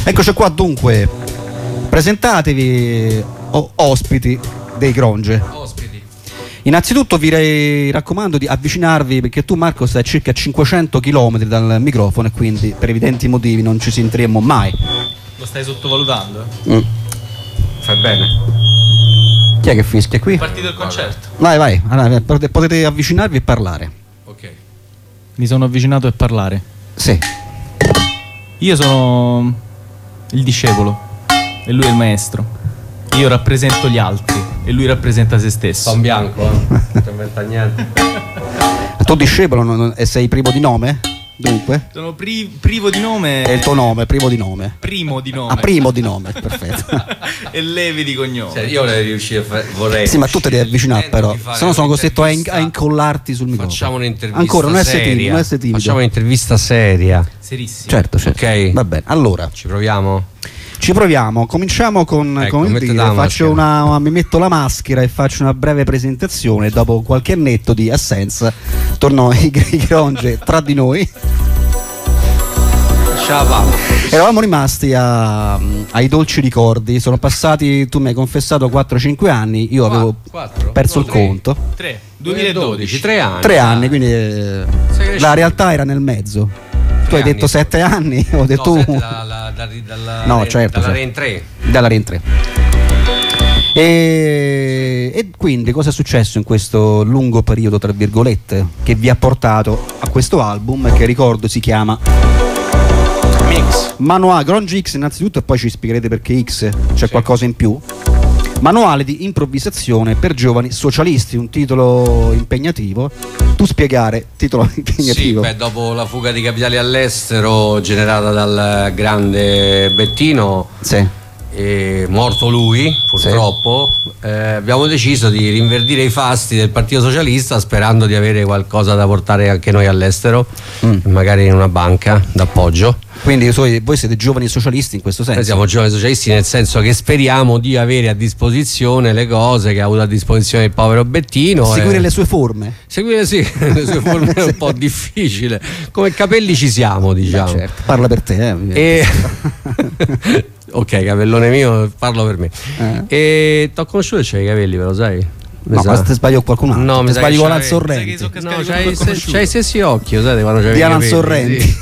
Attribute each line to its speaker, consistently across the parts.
Speaker 1: Eccoci qua dunque, presentatevi ospiti dei Gronge. Innanzitutto vi raccomando di avvicinarvi, perché tu, Marco, stai a circa 500 km dal microfono e quindi per evidenti motivi non ci sentiremo mai.
Speaker 2: Lo stai sottovalutando?
Speaker 3: Fai bene.
Speaker 1: Chi è che fischia qui?
Speaker 2: È partito il concerto.
Speaker 1: Vai, allora, potete avvicinarvi e parlare.
Speaker 3: Ok.
Speaker 2: Mi sono avvicinato a parlare.
Speaker 1: Sì.
Speaker 2: Io sono il discepolo e lui è il maestro. Io rappresento gli altri e lui rappresenta se stesso.
Speaker 3: Sono bianco, non ti inventa niente.
Speaker 1: Tu discepolo e sei privo di nome? Dunque?
Speaker 2: Sono privo di nome.
Speaker 1: È il tuo nome, privo di nome.
Speaker 2: Primo di nome.
Speaker 1: Ah, primo di nome, perfetto.
Speaker 2: E levi di cognome.
Speaker 3: Cioè, io vorrei riuscire a fare. Vorrei.
Speaker 1: Sì, ma tu te devi avvicinare però. Se no sono costretto a incollarti sul microfono.
Speaker 3: Facciamo un'intervista.
Speaker 1: Ancora, non essere
Speaker 3: seria.
Speaker 1: timido, non essere timido.
Speaker 3: Facciamo un'intervista seria.
Speaker 2: Serissimo.
Speaker 1: Certo.
Speaker 3: Ok.
Speaker 1: Va bene. Allora,
Speaker 3: Ci proviamo?
Speaker 1: ci proviamo. Cominciamo con il
Speaker 3: mettete
Speaker 1: dire.
Speaker 3: la
Speaker 1: Faccio
Speaker 3: maschera.
Speaker 1: mi metto la maschera e faccio una breve presentazione. Dopo qualche annetto di assenza, tornano i Gronge tra di noi. Eravamo rimasti ai dolci ricordi. Sono passati, tu mi hai confessato, 4-5 anni. Io avevo perso il conto.
Speaker 2: 2012.
Speaker 3: 3 anni.
Speaker 1: 3 anni, quindi la realtà era nel mezzo. Tu hai detto 7 anni, ho detto
Speaker 3: no,
Speaker 1: 1. No, certo,
Speaker 3: dalla
Speaker 1: certo.
Speaker 3: Ren 3.
Speaker 1: Dalla Ren 3. E quindi cosa è successo in questo lungo periodo, tra virgolette, che vi ha portato a questo album che, ricordo, si chiama
Speaker 2: Mix.
Speaker 1: Manuale Gronge X innanzitutto, e poi ci spiegherete perché X c'è qualcosa in più. Manuale di improvvisazione per giovani socialisti, un titolo impegnativo. Tu spiegare titolo impegnativo.
Speaker 3: Sì, dopo la fuga di capitali all'estero generata dal grande Bettino,
Speaker 1: Sì.
Speaker 3: Morto lui purtroppo, abbiamo deciso di rinverdire i fasti del Partito Socialista, sperando di avere qualcosa da portare anche noi all'estero, magari in una banca d'appoggio.
Speaker 1: Quindi voi siete giovani socialisti in questo senso?
Speaker 3: Noi siamo giovani socialisti, nel senso che speriamo di avere a disposizione le cose che ha avuto a disposizione il povero Bettino.
Speaker 1: Seguire le sue forme.
Speaker 3: Seguire le sue forme è un po' difficile. Come capelli ci siamo, diciamo.
Speaker 1: Beh, certo. Parla per te,
Speaker 3: Ok, capellone mio, parlo per me. E t'ho conosciuto e c'hai i capelli, però sai?
Speaker 1: No, ma te sbaglio qualcun altro.
Speaker 3: No, mi
Speaker 1: te
Speaker 3: sa
Speaker 1: sbagli
Speaker 3: che
Speaker 1: con Alan
Speaker 3: c'hai-
Speaker 1: Sorrenti.
Speaker 3: No, c'hai i stessi occhi, sai, quando c'hai
Speaker 1: Di
Speaker 3: i
Speaker 1: Alan
Speaker 3: capelli,
Speaker 1: Sorrenti.
Speaker 3: sì.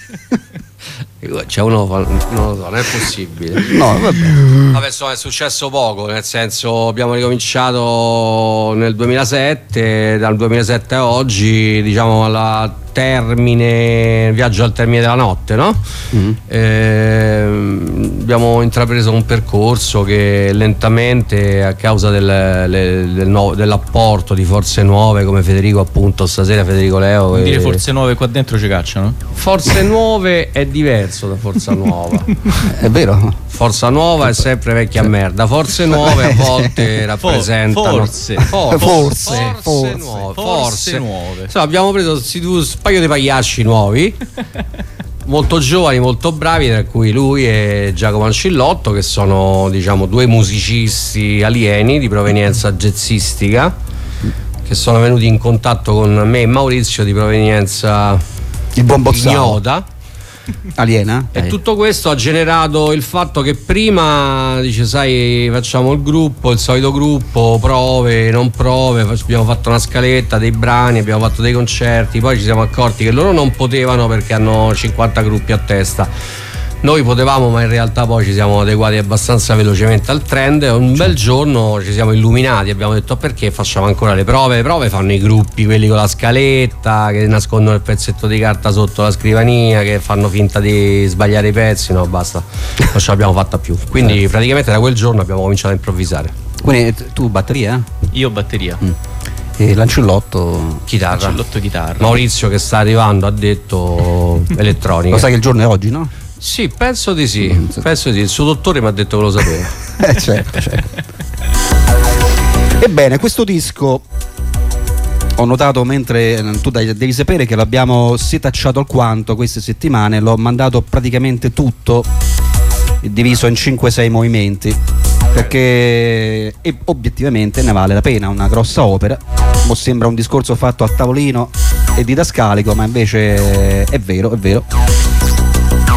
Speaker 3: Cioè uno non lo so, non è possibile.
Speaker 1: No, vabbè.
Speaker 3: Vabbè, insomma, è successo poco, nel senso abbiamo ricominciato nel 2007, dal 2007 a oggi, diciamo alla viaggio al termine della notte, no? Abbiamo intrapreso un percorso che lentamente, a causa dell'apporto di forze nuove come Federico, appunto stasera Federico Leo,
Speaker 2: Dire forze nuove qua dentro ci cacciano.
Speaker 3: Forze nuove è diverso da Forza Nuova.
Speaker 1: È vero?
Speaker 3: Forza Nuova è sempre vecchia merda. Forze nuove a volte rappresentano
Speaker 2: Forze nuove.
Speaker 3: Insomma, abbiamo preso un paio di pagliacci nuovi, molto giovani, molto bravi, tra cui lui e Giacomo Ancillotto, che sono, diciamo, due musicisti alieni di provenienza jazzistica, che sono venuti in contatto con me e Maurizio di provenienza
Speaker 1: Il buon Bozzaro.
Speaker 3: ignota.
Speaker 1: Aliena?
Speaker 3: E tutto questo ha generato il fatto che prima dice, sai, facciamo il solito gruppo, prove, non prove, abbiamo fatto una scaletta dei brani, abbiamo fatto dei concerti, poi ci siamo accorti che loro non potevano perché hanno 50 gruppi a testa. Noi potevamo, ma in realtà poi ci siamo adeguati abbastanza velocemente al trend. Un bel giorno ci siamo illuminati, abbiamo detto: perché facciamo ancora le prove? Le prove fanno i gruppi, quelli con la scaletta, che nascondono il pezzetto di carta sotto la scrivania, che fanno finta di sbagliare i pezzi. No, basta, non ce l'abbiamo fatta più. Quindi praticamente da quel giorno abbiamo cominciato a improvvisare.
Speaker 1: Quindi tu batteria?
Speaker 2: Io batteria.
Speaker 1: E Lancillotto?
Speaker 3: Chitarra.
Speaker 2: Lancillotto chitarra.
Speaker 3: Maurizio, che sta arrivando, ha detto elettronica.
Speaker 1: Lo sai che il giorno è oggi, no?
Speaker 3: Sì, penso di sì. Penso di sì. Il suo dottore mi ha detto che lo sapeva.
Speaker 1: Certo. Ebbene, questo disco, ho notato mentre tu devi sapere che l'abbiamo setacciato alquanto queste settimane, l'ho mandato praticamente tutto diviso in 5-6 movimenti, perché obiettivamente ne vale la pena, una grossa opera. Mo sembra un discorso fatto a tavolino e didascalico, ma invece è vero.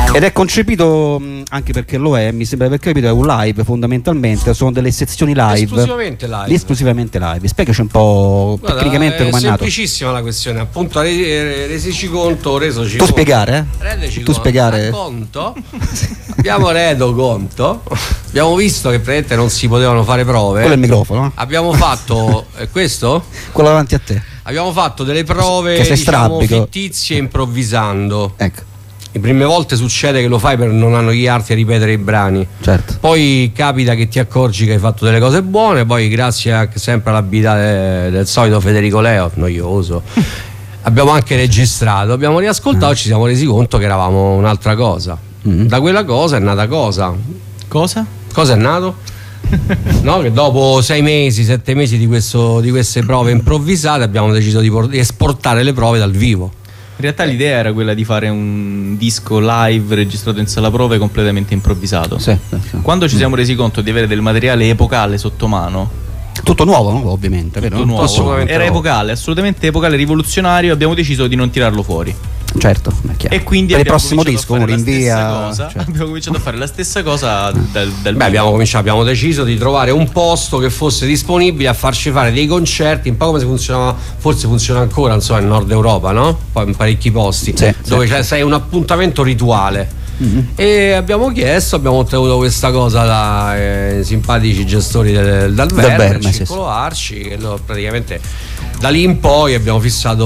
Speaker 1: Ed è concepito, anche perché lo è, mi sembra aver capito, è un live fondamentalmente, sono delle sezioni live. Esclusivamente live. Spiegaci un po' tecnicamente come è nato.
Speaker 3: È semplicissima la questione, appunto resici conto, resoci
Speaker 1: tu
Speaker 3: conto.
Speaker 1: Spiegare? Tu spiegare?
Speaker 3: Conto. Abbiamo reso conto. Abbiamo visto che praticamente non si potevano fare prove.
Speaker 1: Quello è il microfono.
Speaker 3: Abbiamo fatto questo?
Speaker 1: Quello davanti a te.
Speaker 3: Abbiamo fatto delle prove, diciamo, fittizie improvvisando.
Speaker 1: Ecco.
Speaker 3: Le prime volte succede che lo fai per non annoiarti a ripetere i brani.
Speaker 1: Certo.
Speaker 3: Poi capita che ti accorgi che hai fatto delle cose buone, poi grazie sempre all'abilità del solito Federico Leo, noioso, abbiamo anche registrato, abbiamo riascoltato e ci siamo resi conto che eravamo un'altra cosa. Da quella cosa è nata cosa.
Speaker 2: Cosa?
Speaker 3: Cosa è nato? No, che dopo 6 mesi, 7 mesi di queste prove improvvisate abbiamo deciso di esportare le prove dal vivo.
Speaker 2: In realtà l'idea era quella di fare un disco live registrato in sala prove completamente improvvisato.
Speaker 1: Sì.
Speaker 2: Quando ci siamo resi conto di avere del materiale epocale sotto mano,
Speaker 1: tutto nuovo, no? Ovviamente, vero?
Speaker 2: Tutto nuovo. Era epocale, assolutamente epocale, rivoluzionario, abbiamo deciso di non tirarlo fuori.
Speaker 1: Certo, è chiaro.
Speaker 2: E quindi
Speaker 1: per il prossimo disco uno rinvia.
Speaker 2: Certo. Abbiamo cominciato a fare la stessa cosa dal
Speaker 3: abbiamo deciso di trovare un posto che fosse disponibile a farci fare dei concerti, un po' come se funzionava, forse funziona ancora, insomma, in Nord Europa, no? Poi in parecchi posti, dove c'è un appuntamento rituale. E abbiamo ottenuto questa cosa dai simpatici gestori dal Verme, Circolo Arci, che praticamente da lì in poi abbiamo fissato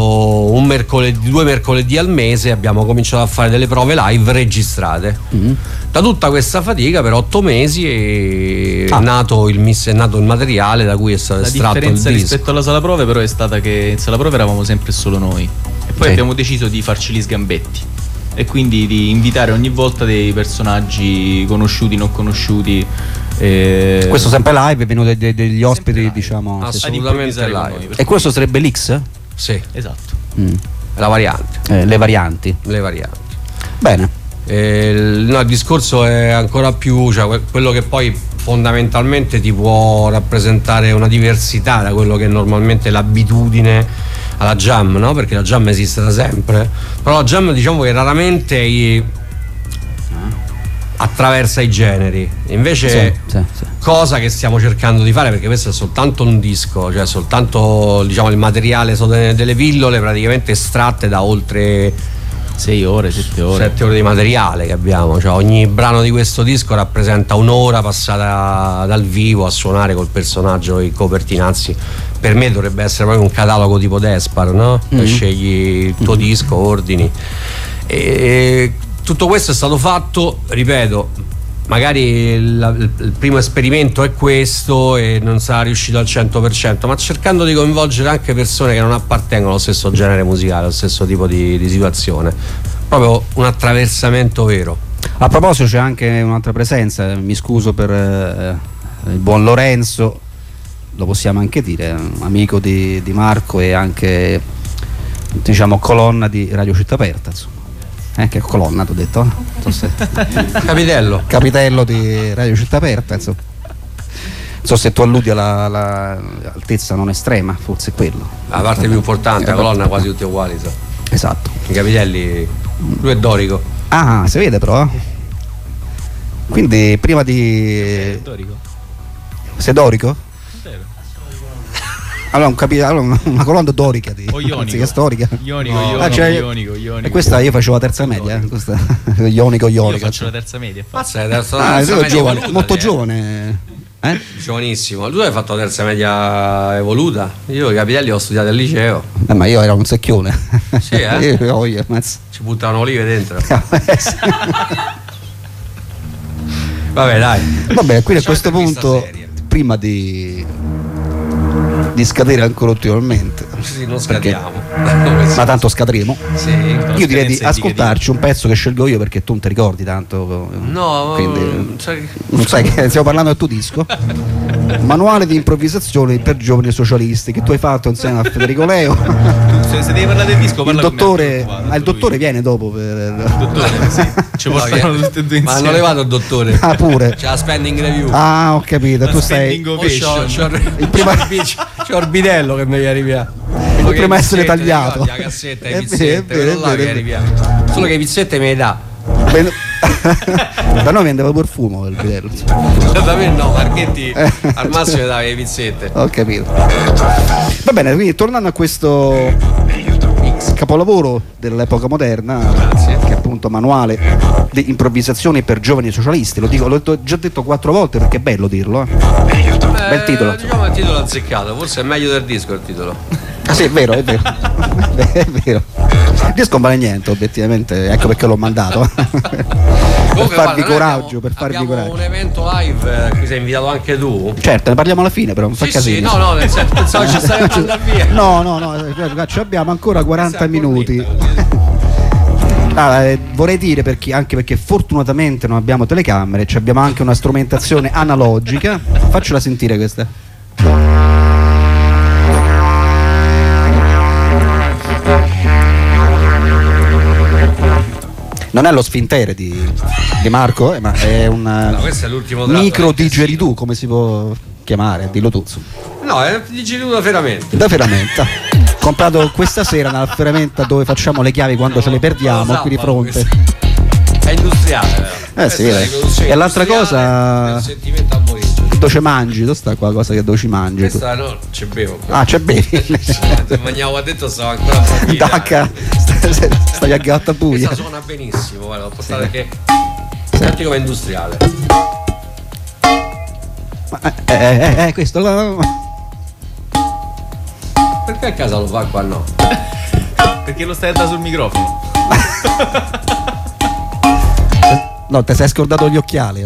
Speaker 3: 2 mercoledì al mese e abbiamo cominciato a fare delle prove live registrate. Da tutta questa fatica per 8 mesi è nato il materiale da cui è stato estratto il disco. La differenza
Speaker 2: rispetto alla sala prove però è stata che in sala prove eravamo sempre solo noi e poi abbiamo deciso di farci gli sgambetti e quindi di invitare ogni volta dei personaggi conosciuti, non conosciuti.
Speaker 1: Questo sempre live, è venuto degli ospiti, live, diciamo.
Speaker 3: Assolutamente live.
Speaker 1: E questo sarebbe l'X?
Speaker 3: Sì,
Speaker 2: esatto.
Speaker 3: La variante.
Speaker 1: Le varianti. Bene.
Speaker 3: Il discorso è ancora più, cioè quello che poi fondamentalmente ti può rappresentare una diversità da quello che è normalmente l'abitudine alla jam, no? Perché la jam esiste da sempre, però la jam diciamo che raramente attraversa i generi, invece sì. Cosa che stiamo cercando di fare, perché questo è soltanto un disco, cioè soltanto, diciamo, il materiale delle pillole praticamente estratte da oltre
Speaker 2: 6 ore, 7 ore.
Speaker 3: 7 ore di materiale che abbiamo, cioè ogni brano di questo disco rappresenta un'ora passata dal vivo a suonare col personaggio, i copertinazzi. Per me dovrebbe essere proprio un catalogo tipo Despar, no? Scegli il tuo disco, ordini. E tutto questo è stato fatto, ripeto, magari il primo esperimento è questo e non sarà riuscito al 100%, ma cercando di coinvolgere anche persone che non appartengono allo stesso genere musicale, allo stesso tipo di situazione, proprio un attraversamento vero.
Speaker 1: A proposito c'è anche un'altra presenza, mi scuso per il buon Lorenzo, lo possiamo anche dire, amico di Marco e anche, diciamo, colonna di Radio Città Aperta, insomma. Che colonna t'ho detto? Capitello di Radio Città Aperta, insomma. Non so se tu alludi all'altezza non estrema, forse è quello.
Speaker 3: La parte più importante, la colonna quasi tutte uguali, so.
Speaker 1: Esatto.
Speaker 3: I capitelli, lui è dorico.
Speaker 1: Ah, si vede però. Quindi prima di...
Speaker 2: Dorico.
Speaker 1: Sei dorico? Allora, una colonna dorica
Speaker 2: ionico.
Speaker 1: Storica.
Speaker 2: Ionico.
Speaker 1: E questa io facevo la terza media, questa ionico.
Speaker 2: Io faccio la terza media.
Speaker 1: Sei giovane, molto giovane.
Speaker 3: Giovanissimo. Tu hai fatto la terza media evoluta. Io i capitelli ho studiato al liceo.
Speaker 1: Ma io ero un secchione.
Speaker 3: Sì, ci buttavano olive dentro. Vabbè, dai.
Speaker 1: Vabbè, quindi a questo punto, prima di scadere ancora ulteriormente,
Speaker 3: sì, non scadiamo,
Speaker 1: ma tanto scadremo.
Speaker 3: Sì,
Speaker 1: io direi di ascoltarci un pezzo che scelgo io, perché tu non ti ricordi tanto,
Speaker 3: no,
Speaker 1: quindi non sai che stiamo parlando del tuo disco. Manuale di improvvisazione per giovani socialisti, che tu hai fatto insieme a Federico Leo.
Speaker 2: Se devi parlare del disco, parla
Speaker 1: il dottore viene dopo
Speaker 2: il dottore, sì. Ci portano tutte e due insieme.
Speaker 3: Ma hanno levato il dottore.
Speaker 1: Ah, pure.
Speaker 3: C'è la spending review.
Speaker 1: Ah, ho capito. Tu stai
Speaker 3: il primo c'è Orbitello che mi viene via.
Speaker 1: Prima essere tagliato.
Speaker 3: La cassetta, i pizzette, solo che i pizzette me ne dà.
Speaker 1: Da noi vendeva pure fumo il vitello.
Speaker 3: Da me no, Marchetti al massimo dava le pizzette.
Speaker 1: Ho capito. Va bene, quindi tornando a questo capolavoro dell'epoca moderna,
Speaker 3: grazie,
Speaker 1: che è appunto manuale di improvvisazioni per giovani socialisti, l'ho già detto 4 volte perché è bello dirlo. Bel titolo.
Speaker 3: Diciamo il titolo azzeccato, forse è meglio del disco il titolo.
Speaker 1: Ah sì, è vero, è vero. È vero. Il disco non vale niente, obiettivamente, ecco perché l'ho mandato. Per farvi coraggio, per farvi coraggio.
Speaker 3: Un evento live, qui sei invitato anche tu.
Speaker 1: Certo, ne parliamo alla fine, però non fa casino.
Speaker 3: Sì, no, nel senso, pensavo ci stai andando via.
Speaker 1: No, ci abbiamo ancora 40 minuti. Vorrei dire anche perché fortunatamente non abbiamo telecamere, abbiamo anche una strumentazione analogica. Faccela sentire questa. Non è lo sfintere di Marco, ma è un
Speaker 3: questo è l'ultimo
Speaker 1: micro digeridoo, come si può chiamare? Dillo tu.
Speaker 3: No, è digeridoo da Ferramenta.
Speaker 1: Da Ferramenta. Comprato questa sera nella Ferramenta dove facciamo le chiavi quando ce le perdiamo, qui di fronte.
Speaker 3: È industriale.
Speaker 1: Sì, e l'altra cosa, dove ci mangi? Dove sta qua cosa che dove ci mangi?
Speaker 3: Questa no, ci bevo.
Speaker 1: Ah, c'è bevi.
Speaker 3: Mangiavo a detto, stavo ancora un po'
Speaker 1: Dacca, stai a gatta buia.
Speaker 3: Questa suona benissimo, guarda, l'ho postata che senti come industriale.
Speaker 1: Questo là.
Speaker 3: Perché a casa lo fa, qua no?
Speaker 2: Perché lo stai a dare sul microfono.
Speaker 1: No, ti sei scordato gli occhiali.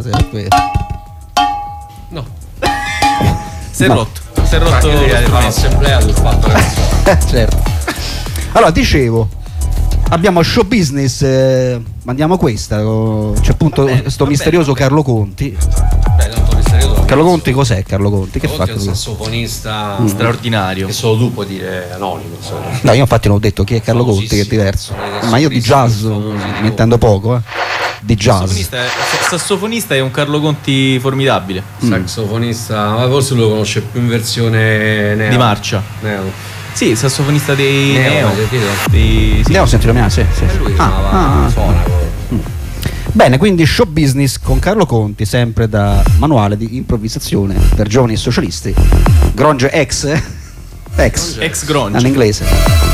Speaker 3: No.
Speaker 2: Si è rotto
Speaker 3: l'assemblea sul fatto che...
Speaker 1: Certo. Allora, dicevo, abbiamo show business, mandiamo questa. C'è appunto questo misterioso Carlo Conti. Carlo Conti cos'è Carlo Conti? Che fa?
Speaker 3: È un sassofonista
Speaker 2: straordinario.
Speaker 3: Che solo tu puoi dire anonimo.
Speaker 1: No, io infatti non ho detto chi è Carlo Conti, che è diverso. Ma io di jazz mi intendo poco, di jazz.
Speaker 2: Sassofonista è un Carlo Conti formidabile.
Speaker 3: Saxofonista, ma forse lo conosce più in versione neo.
Speaker 2: Di marcia.
Speaker 3: Neo.
Speaker 2: Sì, sassofonista dei Neo.
Speaker 1: Neo sentito mia, sì.
Speaker 3: Lui suona.
Speaker 1: Bene, quindi show business con Carlo Conti, sempre da manuale di improvvisazione per giovani socialisti. Gronge ex
Speaker 2: Gronge.
Speaker 1: in inglese.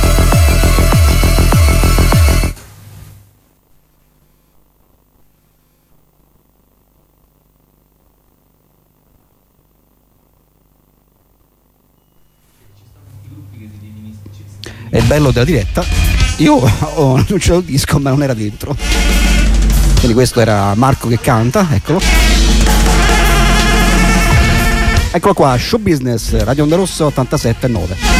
Speaker 1: È il bello della diretta. Io ho annunciato il disco ma non era dentro. Quindi questo era Marco che canta, eccolo. Eccolo qua, show business, Radio Onda Rossa 87.9.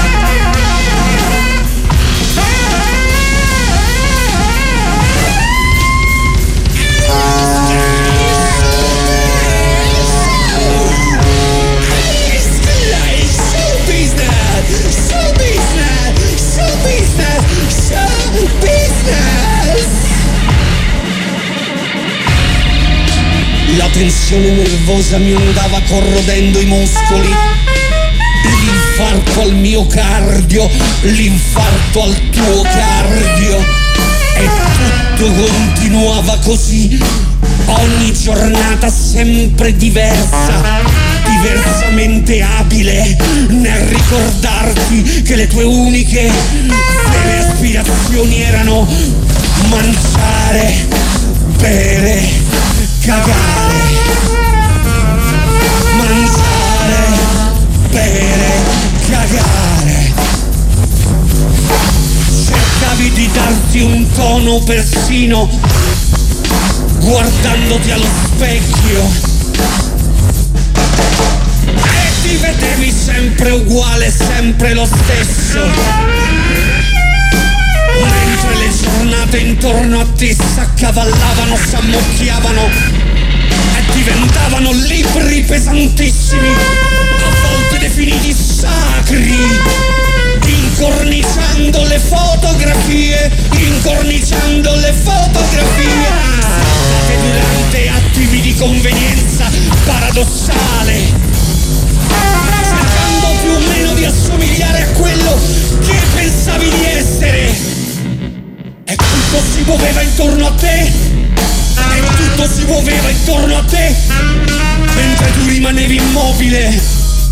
Speaker 4: La tensione nervosa mi andava corrodendo i muscoli, l'infarto al miocardio, l'infarto al tuo cardio, e tutto continuava così, ogni giornata sempre diversa, diversamente abile nel ricordarti che le tue uniche vere aspirazioni erano mangiare, bere, cagare, mangiare, bere, cagare. Cercavi di darti un tono persino guardandoti allo specchio e ti vedevi sempre uguale, sempre lo stesso. Mentre le giornate intorno a te s'accavallavano, s'ammucchiavano e diventavano libri pesantissimi, a volte definiti sacri, incorniciando le fotografie, incorniciando le fotografie, saltate durante attimi di convenienza paradossale, cercando più o meno di assomigliare a quello che pensavi di essere. E tutto si muoveva intorno a te muoveva intorno a te, mentre tu rimanevi immobile,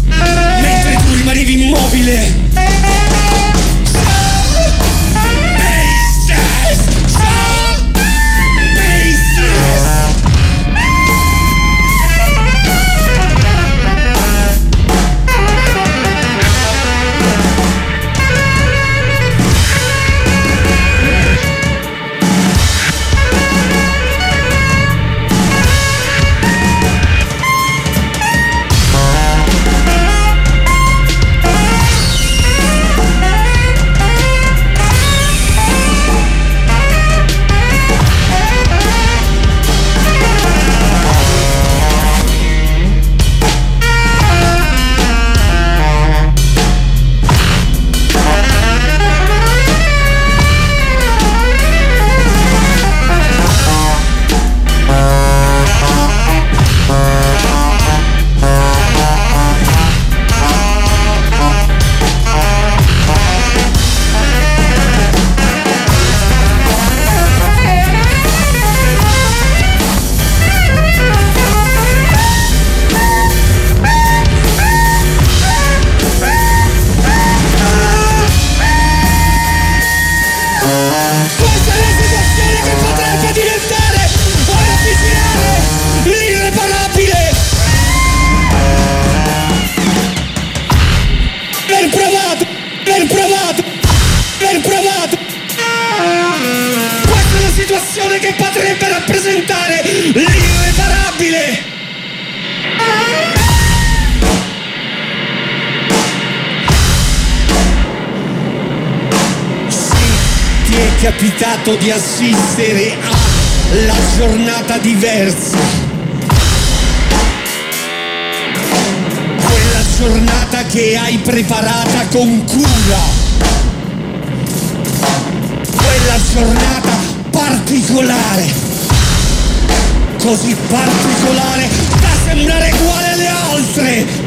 Speaker 4: situazione che potrebbe rappresentare l'irreparabile. Sì, ti è capitato di assistere alla giornata diversa, quella giornata che hai preparata con cura, quella giornata particolare, così particolare da sembrare uguale alle altre.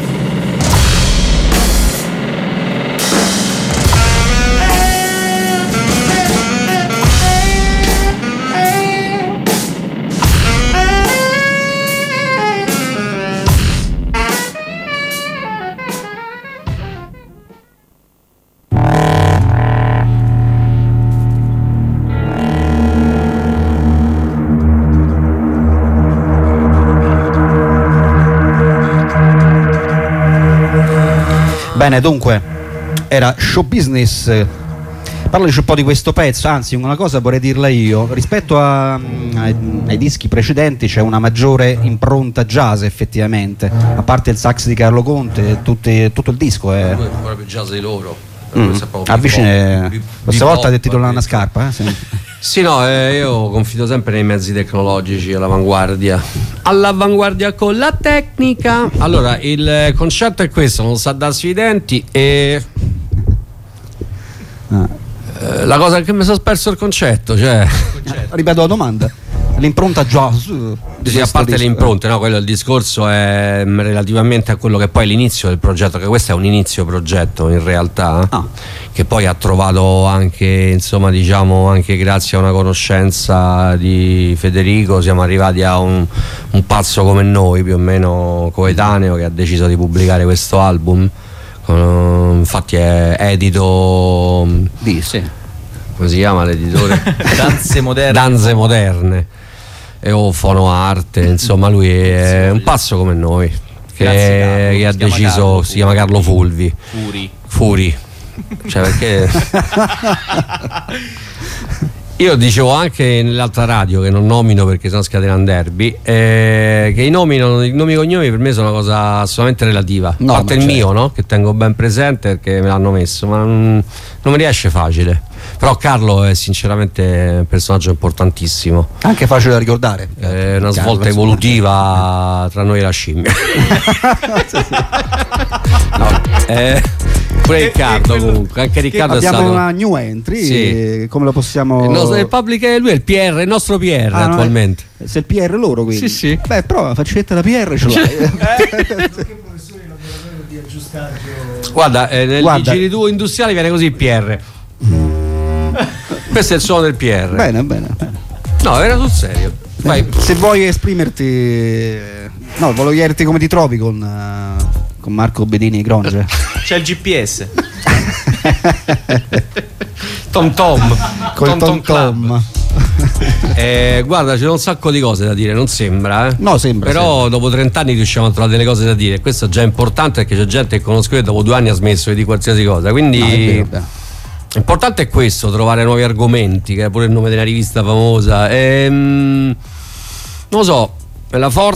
Speaker 1: Bene, dunque, era Show Business. Parlaci un po' di questo pezzo, anzi una cosa vorrei dirla io, rispetto ai dischi precedenti c'è una maggiore impronta jazz effettivamente, a parte il sax di Carlo Conte, tutto il disco è
Speaker 3: proprio jazz di loro.
Speaker 1: Avvicina, questa volta ti titolano una scarpa, eh? Sì.
Speaker 3: Sì, no, io confido sempre nei mezzi tecnologici, all'avanguardia con la tecnica. Allora, il concetto è questo: non sa darsi i denti e la cosa è che mi sono perso il concetto, cioè
Speaker 1: ripeto la domanda, l'impronta jazz
Speaker 3: sì, a parte le impronte, no, quello il discorso è relativamente a quello che poi è l'inizio del progetto, che questo è un inizio progetto in realtà, che poi ha trovato anche, insomma, diciamo, anche grazie a una conoscenza di Federico siamo arrivati a un pazzo come noi, più o meno coetaneo, che ha deciso di pubblicare questo album. Infatti è edito come si chiama l'editore? Danze Moderne o Fono Arte, insomma lui è un pazzo come noi che ha deciso, si chiama Carlo Fulvi Furi, cioè perché io dicevo anche nell'altra radio, che non nomino perché sono scatenando derby, che i nomi e cognomi per me sono una cosa assolutamente relativa, a parte il mio, no? Che tengo ben presente perché me l'hanno messo, ma non mi riesce facile. Però Carlo è sinceramente un personaggio importantissimo,
Speaker 1: anche facile da ricordare,
Speaker 3: è una svolta evolutiva tra noi e la scimmia. Pure Riccardo, comunque anche Riccardo
Speaker 1: abbiamo
Speaker 3: è stato
Speaker 1: una new entry,
Speaker 3: sì.
Speaker 1: Come lo possiamo
Speaker 3: il public è lui, è il PR, il nostro PR attualmente,
Speaker 1: se il PR loro, quindi
Speaker 3: sì.
Speaker 1: Beh, però la faccetta da PR ce l'hai.
Speaker 3: Guarda, nei giri tu industriali viene così il PR. Questo è il suono del PR.
Speaker 1: Bene.
Speaker 3: No, era sul serio. Vai.
Speaker 1: Se vuoi esprimerti, no, volevo chiederti come ti trovi con Marco Bedini Gronge.
Speaker 2: C'è il GPS.
Speaker 3: Tom
Speaker 1: Col Tom.
Speaker 3: Guarda, c'è un sacco di cose da dire, non sembra,
Speaker 1: No, sembra.
Speaker 3: però dopo 30 anni riusciamo a trovare delle cose da dire. Questo è già importante, perché c'è gente che conosco che dopo 2 anni ha smesso di dire qualsiasi cosa. Quindi
Speaker 1: No, è vero.
Speaker 3: l'importante è questo, trovare nuovi argomenti, che è pure il nome della rivista famosa. Non lo so, la forza